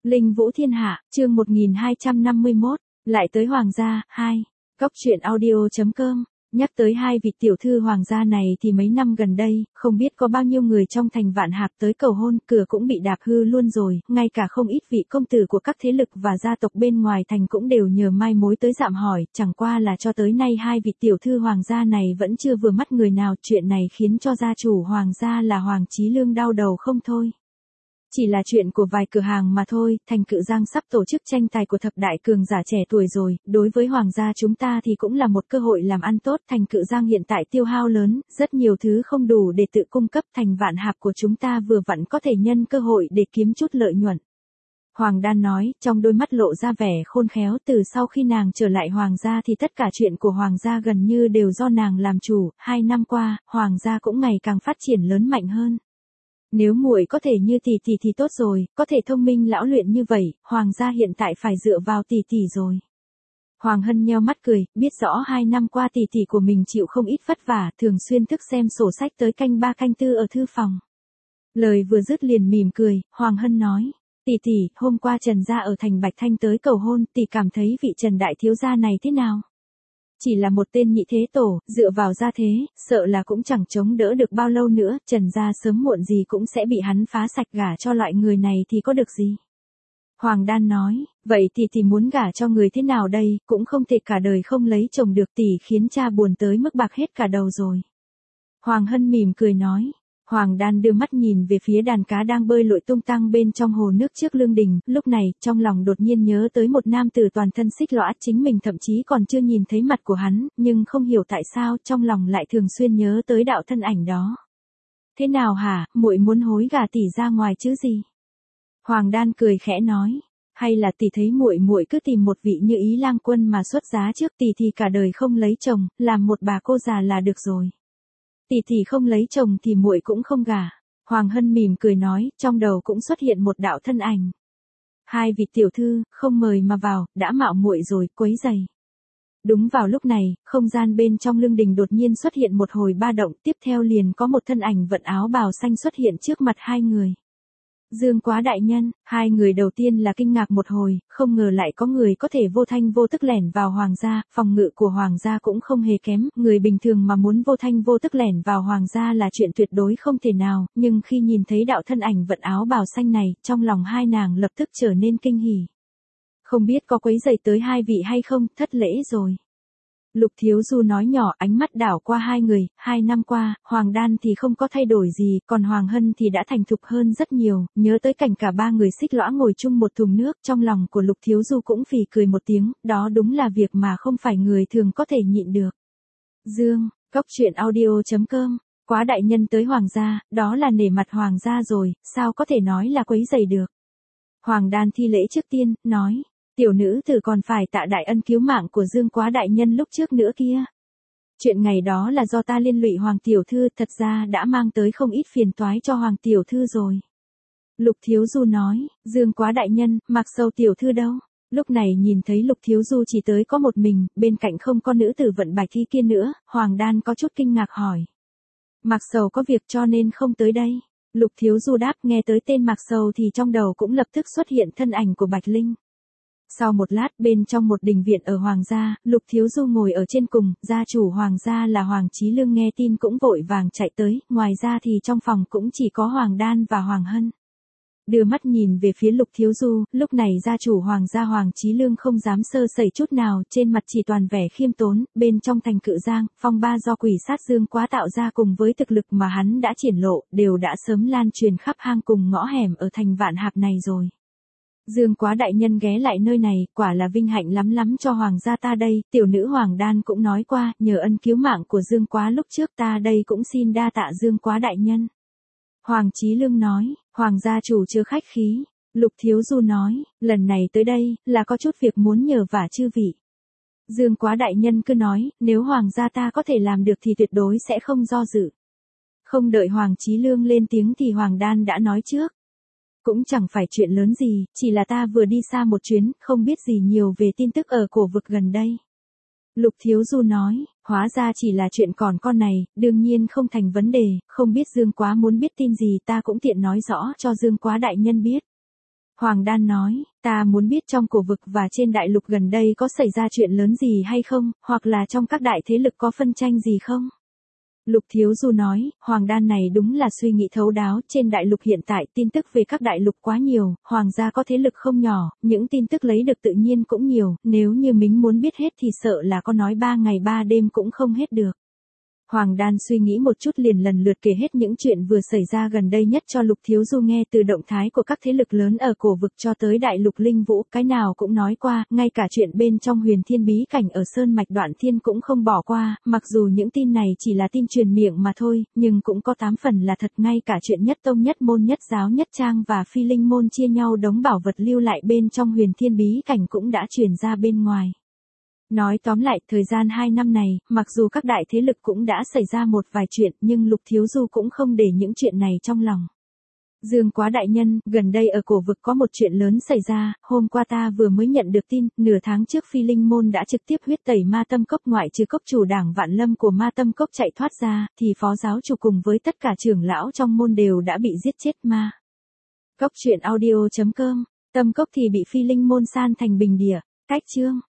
Linh Vũ Thiên Hạ, chương 1251, lại tới Hoàng gia, 2. Cóc truyện audio.com. Nhắc tới hai vị tiểu thư hoàng gia này thì mấy năm gần đây, không biết có bao nhiêu người trong thành Vạn Hạp tới cầu hôn, cửa cũng bị đạp hư luôn rồi, ngay cả không ít vị công tử của các thế lực và gia tộc bên ngoài thành cũng đều nhờ mai mối tới dạm hỏi, chẳng qua là cho tới nay hai vị tiểu thư hoàng gia này vẫn chưa vừa mắt người nào, chuyện này khiến cho gia chủ hoàng gia là Hoàng Chí Lương đau đầu không thôi. Chỉ là chuyện của vài cửa hàng mà thôi, thành Cự Giang sắp tổ chức tranh tài của thập đại cường giả trẻ tuổi rồi, đối với hoàng gia chúng ta thì cũng là một cơ hội làm ăn tốt, thành Cự Giang hiện tại tiêu hao lớn, rất nhiều thứ không đủ để tự cung cấp, thành Vạn Hạp của chúng ta vừa vặn có thể nhân cơ hội để kiếm chút lợi nhuận. Hoàng Đan nói, trong đôi mắt lộ ra vẻ khôn khéo, từ sau khi nàng trở lại hoàng gia thì tất cả chuyện của hoàng gia gần như đều do nàng làm chủ, 2 năm qua, hoàng gia cũng ngày càng phát triển lớn mạnh hơn. Nếu muội có thể như tỷ tỷ thì tốt rồi, có thể thông minh lão luyện như vậy, hoàng gia hiện tại phải dựa vào tỷ tỷ rồi. Hoàng Hân nheo mắt cười, biết rõ 2 năm qua tỷ tỷ của mình chịu không ít vất vả, thường xuyên thức xem sổ sách tới canh 3 canh 4 ở thư phòng. Lời vừa dứt liền mỉm cười, Hoàng Hân nói, tỷ tỷ, hôm qua Trần gia ở thành Bạch Thanh tới cầu hôn, tỷ cảm thấy vị Trần đại thiếu gia này thế nào? Chỉ là một tên nhị thế tổ, dựa vào gia thế, sợ là cũng chẳng chống đỡ được bao lâu nữa, Trần gia sớm muộn gì cũng sẽ bị hắn phá sạch, gả cho loại người này thì có được gì. Hoàng Đan nói, vậy thì tỷ muốn gả cho người thế nào đây, cũng không thể cả đời không lấy chồng được, tỷ khiến cha buồn tới mức bạc hết cả đầu rồi. Hoàng Hân mỉm cười nói. Hoàng Đan đưa mắt nhìn về phía đàn cá đang bơi lội tung tăng bên trong hồ nước trước lương đình, lúc này, trong lòng đột nhiên nhớ tới một nam tử toàn thân xích lõa, chính mình thậm chí còn chưa nhìn thấy mặt của hắn, nhưng không hiểu tại sao trong lòng lại thường xuyên nhớ tới đạo thân ảnh đó. Thế nào hả, muội muốn hối gả tỷ ra ngoài chứ gì? Hoàng Đan cười khẽ nói, hay là tỷ thấy muội cứ tìm một vị như Ý Lang Quân mà xuất giá trước, tỷ thì cả đời không lấy chồng, làm một bà cô già là được rồi. Tỷ không lấy chồng thì muội cũng không gả. Hoàng Hân mỉm cười nói, trong đầu cũng xuất hiện một đạo thân ảnh. Hai vị tiểu thư, không mời mà vào, đã mạo muội rồi, quấy rầy. Đúng vào lúc này, không gian bên trong lương đình đột nhiên xuất hiện một hồi ba động, tiếp theo liền có một thân ảnh vận áo bào xanh xuất hiện trước mặt hai người. Dương Quá đại nhân, hai người đầu tiên là kinh ngạc một hồi, không ngờ lại có người có thể vô thanh vô tức lẻn vào hoàng gia, phòng ngự của hoàng gia cũng không hề kém, người bình thường mà muốn vô thanh vô tức lẻn vào hoàng gia là chuyện tuyệt đối không thể nào, nhưng khi nhìn thấy đạo thân ảnh vận áo bào xanh này, trong lòng hai nàng lập tức trở nên kinh hỉ. Không biết có quấy rầy tới hai vị hay không, thất lễ rồi. Lục Thiếu Du nói nhỏ, ánh mắt đảo qua hai người, 2 năm qua, Hoàng Đan thì không có thay đổi gì, còn Hoàng Hân thì đã thành thục hơn rất nhiều, nhớ tới cảnh cả ba người xích lõa ngồi chung một thùng nước, trong lòng của Lục Thiếu Du cũng phì cười một tiếng, đó đúng là việc mà không phải người thường có thể nhịn được. Dương, Cóc truyện audio.com, Quá đại nhân tới Hoàng gia, đó là nể mặt Hoàng gia rồi, sao có thể nói là quấy rầy được. Hoàng Đan thi lễ trước tiên, nói. Tiểu nữ tử còn phải tạ đại ân cứu mạng của Dương Quá đại nhân lúc trước nữa kia. Chuyện ngày đó là do ta liên lụy Hoàng tiểu thư, thật ra đã mang tới không ít phiền toái cho Hoàng tiểu thư rồi. Lục Thiếu Du nói, Dương Quá đại nhân, Mạc Sầu tiểu thư đâu? Lúc này nhìn thấy Lục Thiếu Du chỉ tới có một mình, bên cạnh không có nữ tử vận bạch thi kia nữa, Hoàng Đan có chút kinh ngạc hỏi. Mạc Sầu có việc cho nên không tới đây. Lục Thiếu Du đáp, nghe tới tên Mạc Sầu thì trong đầu cũng lập tức xuất hiện thân ảnh của Bạch Linh. Sau một lát, bên trong một đình viện ở Hoàng gia, Lục Thiếu Du ngồi ở trên cùng, gia chủ Hoàng gia là Hoàng Chí Lương nghe tin cũng vội vàng chạy tới, ngoài ra thì trong phòng cũng chỉ có Hoàng Đan và Hoàng Hân. Đưa mắt nhìn về phía Lục Thiếu Du, lúc này gia chủ Hoàng gia Hoàng Chí Lương không dám sơ sẩy chút nào, trên mặt chỉ toàn vẻ khiêm tốn, bên trong thành Cự Giang, phong ba do quỷ sát Dương Quá tạo ra cùng với thực lực mà hắn đã triển lộ, đều đã sớm lan truyền khắp hang cùng ngõ hẻm ở thành Vạn Hạp này rồi. Dương Quá đại nhân ghé lại nơi này, quả là vinh hạnh lắm cho hoàng gia ta đây, tiểu nữ Hoàng Đan cũng nói qua, nhờ ân cứu mạng của Dương Quá lúc trước ta đây cũng xin đa tạ Dương Quá đại nhân. Hoàng Chí Lương nói, Hoàng gia chủ chưa khách khí. Lục Thiếu Du nói, lần này tới đây, là có chút việc muốn nhờ vả chư vị. Dương Quá đại nhân cứ nói, nếu Hoàng gia ta có thể làm được thì tuyệt đối sẽ không do dự. Không đợi Hoàng Chí Lương lên tiếng thì Hoàng Đan đã nói trước. Cũng chẳng phải chuyện lớn gì, chỉ là ta vừa đi xa một chuyến, không biết gì nhiều về tin tức ở cổ vực gần đây. Lục Thiếu Du nói, hóa ra chỉ là chuyện còn con này, đương nhiên không thành vấn đề, không biết Dương Quá muốn biết tin gì ta cũng tiện nói rõ cho Dương Quá đại nhân biết. Hoàng Đan nói, ta muốn biết trong cổ vực và trên đại lục gần đây có xảy ra chuyện lớn gì hay không, hoặc là trong các đại thế lực có phân tranh gì không? Lục Thiếu Du nói, Hoàng Đan này đúng là suy nghĩ thấu đáo, trên đại lục hiện tại tin tức về các đại lục quá nhiều, Hoàng gia có thế lực không nhỏ, những tin tức lấy được tự nhiên cũng nhiều, nếu như mình muốn biết hết thì sợ là có nói 3 ngày 3 đêm cũng không hết được. Hoàng Đan suy nghĩ một chút liền lần lượt kể hết những chuyện vừa xảy ra gần đây nhất cho Lục Thiếu Du nghe, từ động thái của các thế lực lớn ở cổ vực cho tới đại lục linh vũ, cái nào cũng nói qua, ngay cả chuyện bên trong huyền thiên bí cảnh ở Sơn Mạch Đoạn Thiên cũng không bỏ qua, mặc dù những tin này chỉ là tin truyền miệng mà thôi, nhưng cũng có 8 phần là thật, ngay cả chuyện nhất tông nhất môn nhất giáo nhất trang và phi linh môn chia nhau đống bảo vật lưu lại bên trong huyền thiên bí cảnh cũng đã truyền ra bên ngoài. Nói tóm lại, thời gian 2 năm này, mặc dù các đại thế lực cũng đã xảy ra một vài chuyện, nhưng Lục Thiếu Du cũng không để những chuyện này trong lòng. Dương Quá đại nhân, gần đây ở cổ vực có một chuyện lớn xảy ra, hôm qua ta vừa mới nhận được tin, nửa tháng trước phi linh môn đã trực tiếp huyết tẩy ma tâm cốc, ngoại trừ cốc chủ đảng Vạn Lâm của ma tâm cốc chạy thoát ra, thì phó giáo chủ cùng với tất cả trưởng lão trong môn đều đã bị giết chết ma. Cốc truyện audio.com, tâm cốc thì bị phi linh môn san thành bình địa. Cách chương